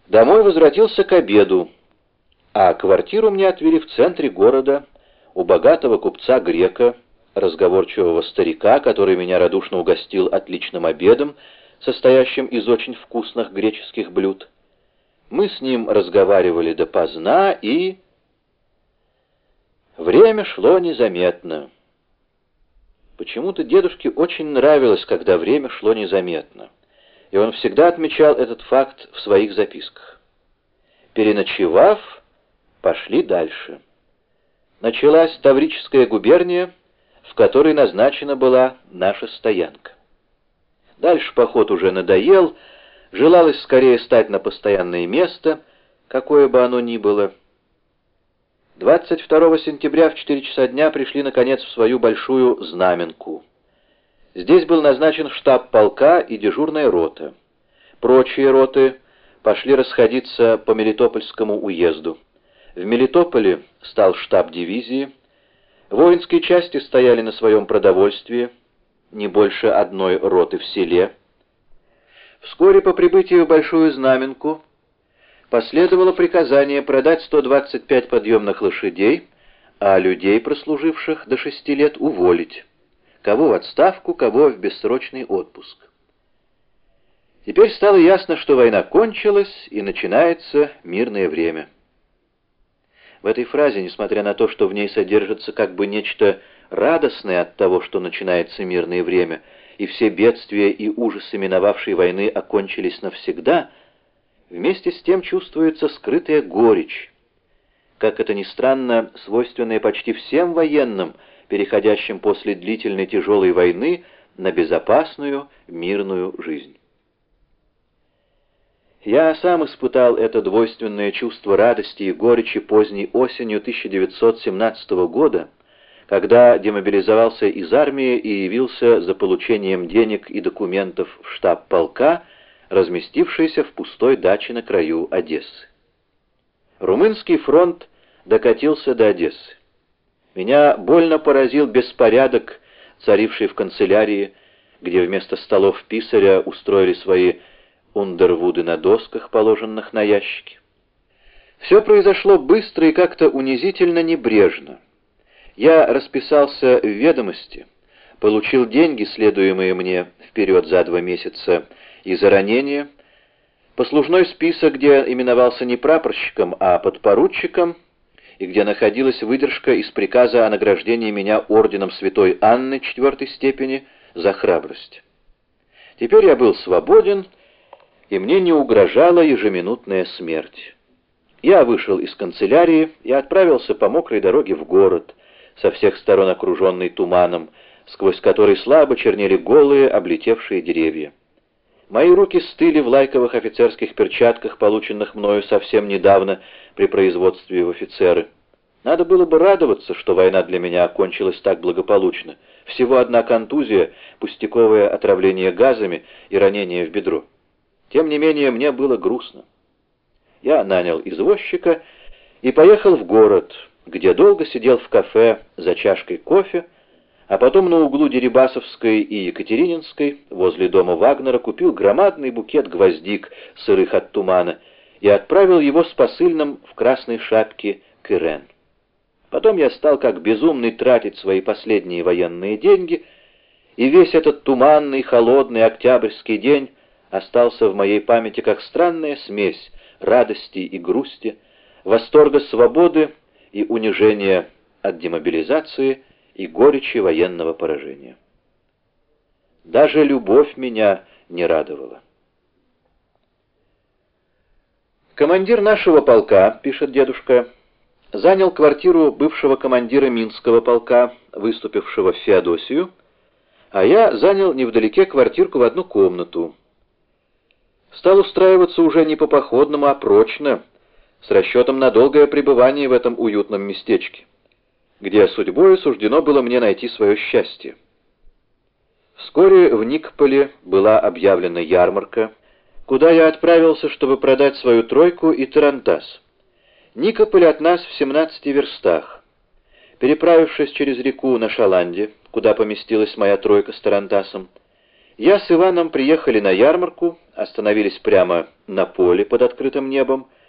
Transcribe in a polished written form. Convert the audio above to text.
Домой возвратился к обеду, а квартиру мне отвели в центре города у богатого купца-грека, разговорчивого старика, который меня радушно угостил отличным обедом, состоящим из очень вкусных греческих блюд. Мы с ним разговаривали допоздна, и... Время шло незаметно. Почему-то дедушке очень нравилось, когда время шло незаметно, и он всегда отмечал этот факт в своих записках. Переночевав, пошли дальше. Началась Таврическая губерния, в которой назначена была наша стоянка. Дальше поход уже надоел, желалось скорее стать на постоянное место, какое бы оно ни было. 22 сентября в 4 часа дня пришли, наконец, в свою большую Знаменку. Здесь был назначен штаб полка и дежурная рота. Прочие роты пошли расходиться по Мелитопольскому уезду. В Мелитополе стал штаб дивизии. Воинские части стояли на своем продовольствии, не больше одной роты в селе. Вскоре по прибытию в Большую Знаменку последовало приказание продать 125 подъемных лошадей, а людей, прослуживших до 6 лет, уволить. Кого в отставку, кого в бессрочный отпуск. Теперь стало ясно, что война кончилась и начинается мирное время. В этой фразе, несмотря на то, что в ней содержится как бы нечто радостное от того, что начинается мирное время, и все бедствия и ужасы миновавшей войны окончились навсегда, вместе с тем чувствуется скрытая горечь, как это ни странно, свойственная почти всем военным, переходящим после длительной тяжелой войны на безопасную мирную жизнь. Я сам испытал это двойственное чувство радости и горечи поздней осенью 1917 года, когда демобилизовался из армии и явился за получением денег и документов в штаб полка, разместившийся в пустой даче на краю Одессы. Румынский фронт докатился до Одессы. Меня больно поразил беспорядок, царивший в канцелярии, где вместо столов писаря устроили свои ундервуды на досках, положенных на ящики. Все произошло быстро и как-то унизительно небрежно. Я расписался в ведомости, получил деньги, следуемые мне вперед за 2 месяца, из-за ранения, послужной список, где именовался не прапорщиком, а подпоручиком, и где находилась выдержка из приказа о награждении меня орденом Святой Анны 4-й степени за храбрость. Теперь я был свободен, и мне не угрожала ежеминутная смерть. Я вышел из канцелярии и отправился по мокрой дороге в город, со всех сторон окруженный туманом, сквозь который слабо чернели голые, облетевшие деревья. Мои руки стыли в лайковых офицерских перчатках, полученных мною совсем недавно при производстве в офицеры. Надо было бы радоваться, что война для меня окончилась так благополучно. Всего одна контузия, пустяковое отравление газами и ранение в бедро. Тем не менее, мне было грустно. Я нанял извозчика и поехал в город, где долго сидел в кафе за чашкой кофе, а потом на углу Дерибасовской и Екатерининской, возле дома Вагнера, купил громадный букет гвоздик, сырых от тумана, и отправил его с посыльным в красной шапке к Ирен. Потом я стал как безумный тратить свои последние военные деньги, и весь этот туманный, холодный октябрьский день остался в моей памяти как странная смесь радости и грусти, восторга свободы и унижения от демобилизации и горечи военного поражения. Даже любовь меня не радовала. Командир нашего полка, пишет дедушка, занял квартиру бывшего командира Минского полка, выступившего в Феодосию, а я занял невдалеке квартирку в одну комнату. Стал устраиваться уже не по-походному, а прочно, с расчетом на долгое пребывание в этом уютном местечке, где судьбою суждено было мне найти свое счастье. Вскоре в Никополе была объявлена ярмарка, куда я отправился, чтобы продать свою тройку и тарантас. Никополь от нас в 17 верстах. Переправившись через реку на Шаланде, куда поместилась моя тройка с тарантасом, Я с Иваном приехали на ярмарку, остановились прямо на поле под открытым небом,